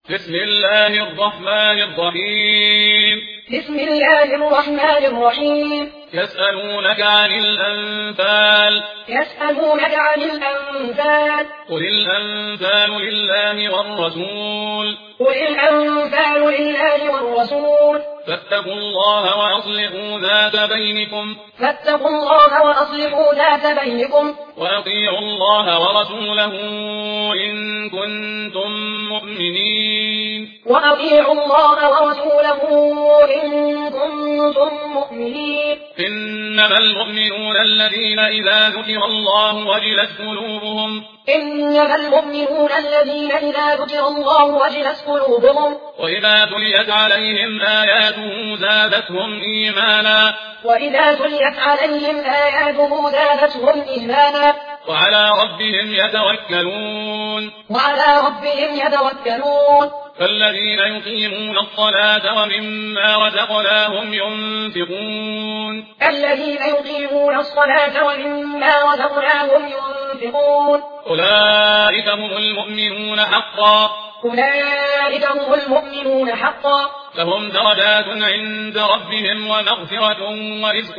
بسم الله الرحمن الرحيم. بسم الله الرحمن الرحيم. يسألونك عن الأنفال. يسألونك عن الأنفال. قل الأنفال لله والرسول. قل الأنفال لله والرسول. فاتقوا الله وأصلحوا ذات بينكم. فاتقوا الله وأصلحوا ذات بينكم. وأطيعوا الله ورسوله إن كنتم مؤمنين. وأطيعوا الله ورسوله إن كنتم مؤمنين. إنما المؤمنون الذين إذا ذكر الله وجلت قلوبهم. إنما المؤمنون الذين إذا ذكر الله وجلت قلوبهم. وإذا تليت عليهم آياته زادتهم إيمانا. وإذا تليت عليهم آياته زادتهم إيمانا. وعلى ربهم يتوكلون. وعلى ربهم يتوكلون. فالذين يقيمون الصلاة ومما رزقناهم ينفقون. الذين يقيمون الصلاة ومما رزقناهم ينفقون. أولئك هم المؤمنون حقا. أولئك هم المؤمنون حقا. لهم درجات عند ربهم ومغفرة ورزق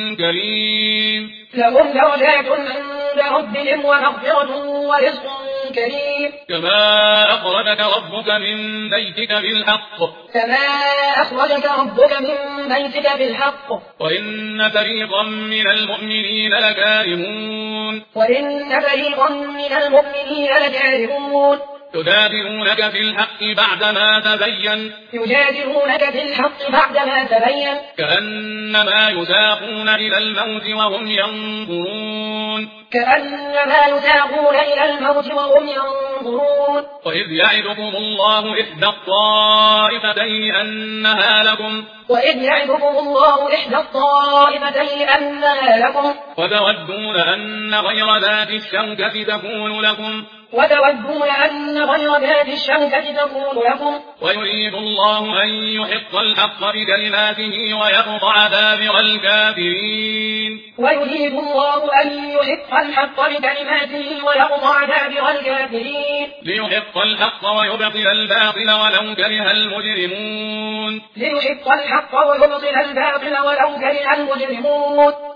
كريم. لهم درجات عند ربهم ومغفرة ورزق كريم. كما أخرجك ربك من بيتك بالحق. كما أخرجك ربك من بيتك بالحق. وإن فريقا من المؤمنين لكارهون. وإن فريقا من المؤمنين لكارهون. يجادلونك في الحق بعدما تبين. يجادلونك في الحق بعدما تبين. كأنما يساقون إلى الموت وهم ينظرون. كأنما يساقون إلى الموت وهم ينظرون. وإذ يعدكم الله إحدى الطائفتين أنها لكم. وإذ يعدكم الله إحدى الطائفتين أنها لكم. وتودون أن غير ذات الشوكة تكون لكم. وتودون أن غير ذات الشوكة تكون لكم. ويريد الله أن يحق الحق بكلماته ويقطع دابر الكافرين. ويريد الله أن يحق الحق بكلماته ويقطع دابر الكافرين. ليحق الحق ويبطل الباطل ولو كره المجرمون. ليحق الحق ويبطل الباطل ولو كره المجرمون.